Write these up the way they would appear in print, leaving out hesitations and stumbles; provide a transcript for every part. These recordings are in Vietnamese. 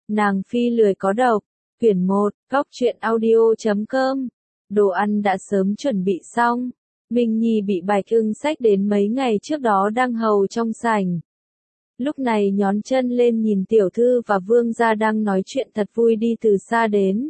Nàng phi lười có độc. Quyển 1, Góc truyện audio.com. Đồ ăn đã sớm chuẩn bị xong. Minh Nhi bị Bạch Ưng xách đến mấy ngày trước đó đang hầu trong sảnh. Lúc này nhón chân lên nhìn tiểu thư và vương gia đang nói chuyện thật vui đi từ xa đến.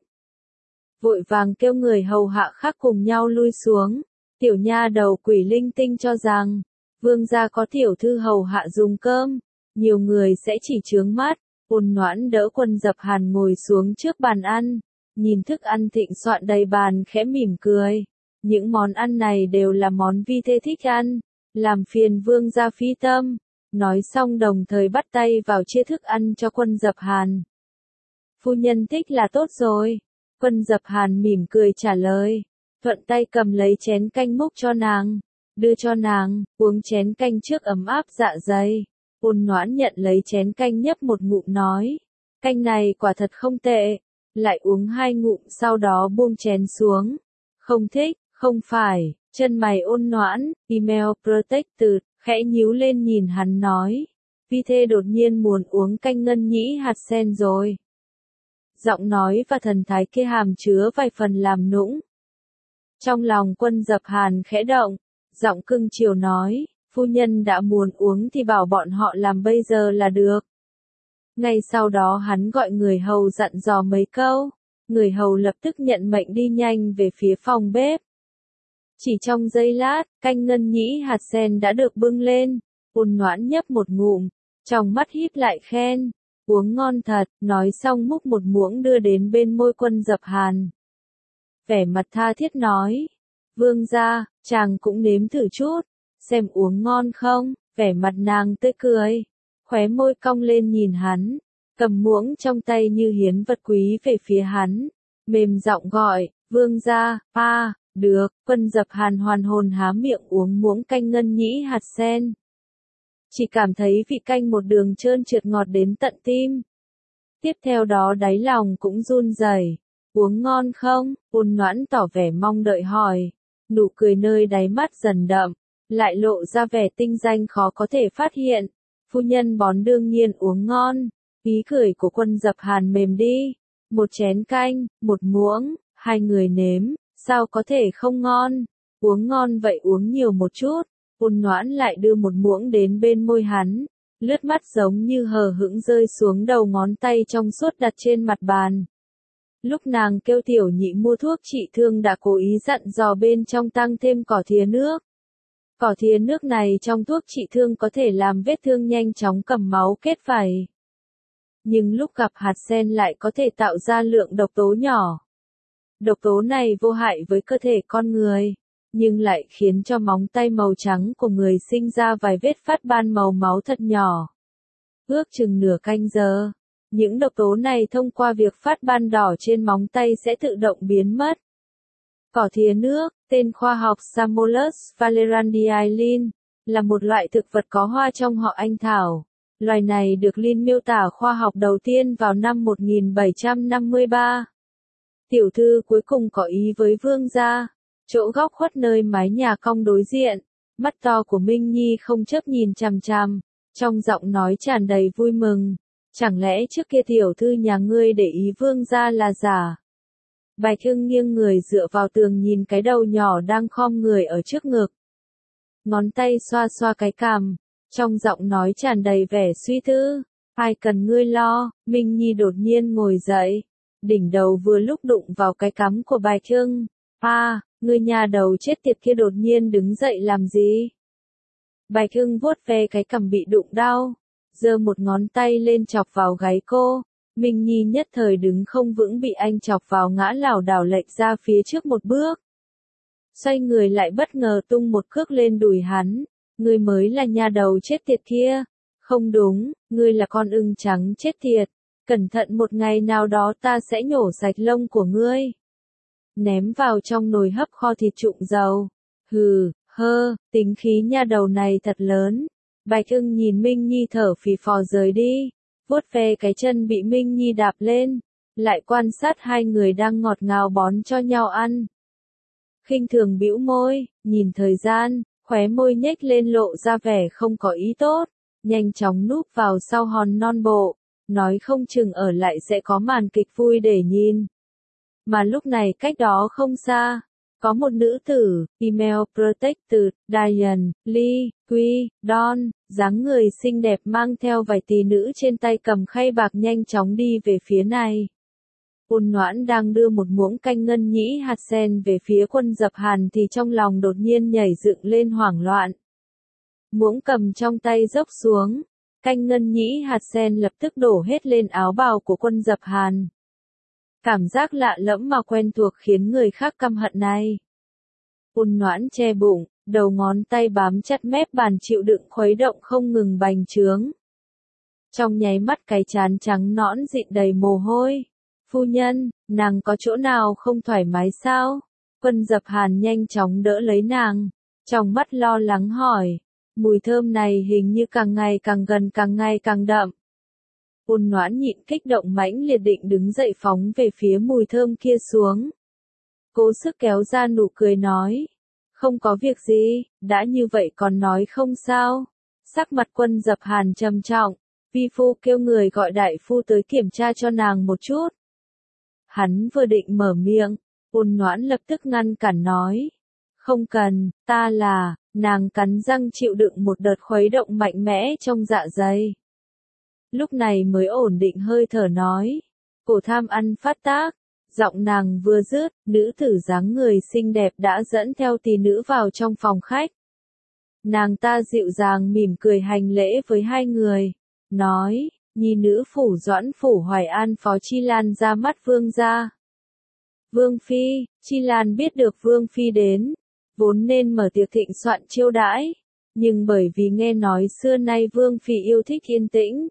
Vội vàng kêu người hầu hạ khác cùng nhau lui xuống. Tiểu nha đầu quỷ linh tinh cho rằng, vương gia có tiểu thư hầu hạ dùng cơm, nhiều người sẽ chỉ chướng mắt. Ôn Noãn đỡ Quân Dập Hàn ngồi xuống trước bàn ăn, nhìn thức ăn thịnh soạn đầy bàn khẽ mỉm cười. Những món ăn này đều là món vi thê thích ăn, làm phiền vương gia phi tâm. Nói xong đồng thời bắt tay vào chia thức ăn cho Quân Dập Hàn. Phu nhân thích là tốt rồi. Quân Dập Hàn mỉm cười trả lời, thuận tay cầm lấy chén canh múc cho nàng, đưa cho nàng, uống chén canh trước ấm áp dạ dày. Ôn Noãn nhận lấy chén canh nhấp một ngụm nói, canh này quả thật không tệ, lại uống 2 ngụm sau đó buông chén xuống. Không thích, không phải, chân mày Ôn Noãn, email protected, khẽ nhíu lên nhìn hắn nói, vi thê đột nhiên muốn uống canh ngân nhĩ hạt sen rồi. Giọng nói và thần thái kia hàm chứa vài phần làm nũng. Trong lòng Quân Dập Hàn khẽ động, giọng cưng chiều nói, phu nhân đã muốn uống thì bảo bọn họ làm bây giờ là được. Ngay sau đó hắn gọi người hầu dặn dò mấy câu, người hầu lập tức nhận mệnh đi nhanh về phía phòng bếp. Chỉ trong giây lát, canh ngân nhĩ hạt sen đã được bưng lên. Ôn Noãn nhấp một ngụm, trong mắt híp lại khen, uống ngon thật, nói xong múc một muỗng đưa đến bên môi Quân Dập Hàn. Vẻ mặt tha thiết nói, vương gia, chàng cũng nếm thử chút, xem uống ngon không. Vẻ mặt nàng tươi cười, khóe môi cong lên nhìn hắn, cầm muỗng trong tay như hiến vật quý về phía hắn, mềm giọng gọi, vương gia, được. Quân Dập Hàn hoàn hồn há miệng uống muỗng canh ngân nhĩ hạt sen. Chỉ cảm thấy vị canh một đường trơn trượt ngọt đến tận tim. Tiếp theo đó đáy lòng cũng run rẩy. Uống ngon không? Ôn Noãn tỏ vẻ mong đợi hỏi. Nụ cười nơi đáy mắt dần đậm, lại lộ ra vẻ tinh danh khó có thể phát hiện. Phu nhân bón đương nhiên uống ngon. Ý cười của Quân Dập Hàn mềm đi. Một chén canh, một muỗng, 2 người nếm, sao có thể không ngon? Uống ngon vậy uống nhiều một chút. Ôn Noãn lại đưa một muỗng đến bên môi hắn, lướt mắt giống như hờ hững rơi xuống đầu ngón tay trong suốt đặt trên mặt bàn. Lúc nàng kêu tiểu nhị mua thuốc trị thương đã cố ý dặn dò bên trong tăng thêm cỏ thìa nước. Cỏ thìa nước này trong thuốc trị thương có thể làm vết thương nhanh chóng cầm máu kết vảy. Nhưng lúc gặp hạt sen lại có thể tạo ra lượng độc tố nhỏ. Độc tố này vô hại với cơ thể con người, nhưng lại khiến cho móng tay màu trắng của người sinh ra vài vết phát ban màu máu thật nhỏ. Ước chừng nửa canh giờ, những độc tố này thông qua việc phát ban đỏ trên móng tay sẽ tự động biến mất. Cỏ thìa nước, tên khoa học Samolus valerandii Lin, là một loại thực vật có hoa trong họ anh thảo. Loài này được Lin miêu tả khoa học đầu tiên vào năm 1753. Tiểu thư cuối cùng có ý với vương gia. Chỗ góc khuất nơi mái nhà cong đối diện, mắt to của Minh Nhi không chớp nhìn chằm chằm, trong giọng nói tràn đầy vui mừng. Chẳng lẽ trước kia tiểu thư nhà ngươi để ý vương gia là giả? Bạch Ưng nghiêng người dựa vào tường nhìn cái đầu nhỏ đang khom người ở trước ngực. Ngón tay xoa xoa cái cằm, trong giọng nói tràn đầy vẻ suy tư. Ai cần ngươi lo? Minh Nhi đột nhiên ngồi dậy, đỉnh đầu vừa lúc đụng vào cái cắm của Bạch Ưng. Ngươi nhà đầu chết tiệt kia đột nhiên đứng dậy làm gì? Bạch Ưng vuốt ve cái cằm bị đụng đau, giơ một ngón tay lên chọc vào gáy cô. Minh Nhi nhất thời đứng không vững bị anh chọc vào ngã lảo đảo lệch ra phía trước một bước. Xoay người lại bất ngờ tung một cước lên đùi hắn. Ngươi mới là nhà đầu chết tiệt kia. Không đúng, ngươi là con ưng trắng chết tiệt. Cẩn thận một ngày nào đó ta sẽ nhổ sạch lông của ngươi. Ném vào trong nồi hấp kho thịt trụng dầu. Tính khí nha đầu này thật lớn. Bạch Ưng nhìn Minh Nhi thở phì phò rời đi, vuốt ve cái chân bị Minh Nhi đạp lên, lại quan sát hai người đang ngọt ngào bón cho nhau ăn. Khinh thường bĩu môi, nhìn thời gian, khóe môi nhếch lên lộ ra vẻ không có ý tốt, nhanh chóng núp vào sau hòn non bộ, nói không chừng ở lại sẽ có màn kịch vui để nhìn. Mà lúc này cách đó không xa, có một nữ tử, Email Protector, Diane, Lee, Quy, Don, dáng người xinh đẹp mang theo vài tỷ nữ trên tay cầm khay bạc nhanh chóng đi về phía này. Ôn Noãn đang đưa một muỗng canh ngân nhĩ hạt sen về phía Quân Dập Hàn thì trong lòng đột nhiên nhảy dựng lên hoảng loạn. Muỗng cầm trong tay dốc xuống, canh ngân nhĩ hạt sen lập tức đổ hết lên áo bào của Quân Dập Hàn. Cảm giác lạ lẫm mà quen thuộc khiến người khác căm hận này. Ôn Noãn che bụng, đầu ngón tay bám chặt mép bàn chịu đựng khuấy động không ngừng bành trướng. Trong nháy mắt cái trán trắng nõn dịn đầy mồ hôi. Phu nhân, nàng có chỗ nào không thoải mái sao? Quân Dập Hàn nhanh chóng đỡ lấy nàng, trong mắt lo lắng hỏi. Mùi thơm này hình như càng ngày càng gần càng ngày càng đậm. Ôn Noãn nhịn kích động mãnh liệt định đứng dậy phóng về phía mùi thơm kia xuống. Cố sức kéo ra nụ cười nói. Không có việc gì, đã như vậy còn nói không sao. Sắc mặt Quân Dập Hàn trầm trọng, vi phu kêu người gọi đại phu tới kiểm tra cho nàng một chút. Hắn vừa định mở miệng, Ôn Noãn lập tức ngăn cản nói. Không cần, ta là, nàng cắn răng chịu đựng một đợt khuấy động mạnh mẽ trong dạ dày. Lúc này mới ổn định hơi thở nói. Cổ tham ăn phát tác, giọng nàng vừa dứt, nữ tử dáng người xinh đẹp đã dẫn theo tỷ nữ vào trong phòng khách. Nàng ta dịu dàng mỉm cười hành lễ với hai người, nói, nhi nữ phủ Doãn phủ Hoài An phó Chi Lan ra mắt vương gia. Vương phi, Chi Lan biết được vương phi đến, vốn nên mở tiệc thịnh soạn chiêu đãi, nhưng bởi vì nghe nói xưa nay vương phi yêu thích yên tĩnh.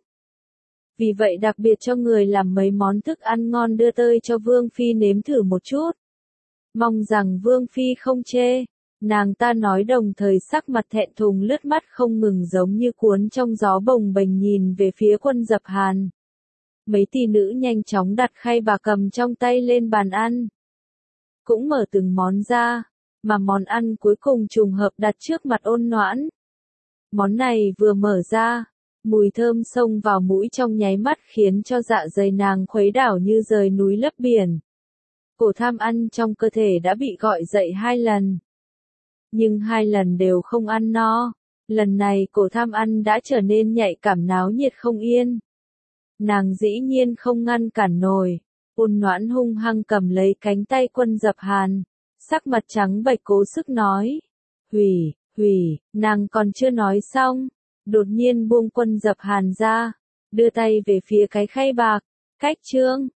Vì vậy đặc biệt cho người làm mấy món thức ăn ngon đưa tới cho vương phi nếm thử một chút. Mong rằng vương phi không chê. Nàng ta nói đồng thời sắc mặt thẹn thùng lướt mắt không ngừng giống như cuốn trong gió bồng bềnh nhìn về phía Quân Dập Hàn. Mấy tỷ nữ nhanh chóng đặt khay bà cầm trong tay lên bàn ăn. Cũng mở từng món ra, mà món ăn cuối cùng trùng hợp đặt trước mặt Ôn Noãn. Món này vừa mở ra, mùi thơm xông vào mũi trong nháy mắt khiến cho dạ dày nàng khuấy đảo như rời núi lấp biển. Cổ tham ăn trong cơ thể đã bị gọi dậy 2 lần. Nhưng 2 lần đều không ăn no. Lần này cổ tham ăn đã trở nên nhạy cảm náo nhiệt không yên. Nàng dĩ nhiên không ngăn cản nổi. Ôn Noãn hung hăng cầm lấy cánh tay Quân Dập Hàn. Sắc mặt trắng bệch cố sức nói. Hủy, nàng còn chưa nói xong. Đột nhiên buông Quân Dập Hàn ra. Đưa tay về phía cái khay bạc. Cách chương.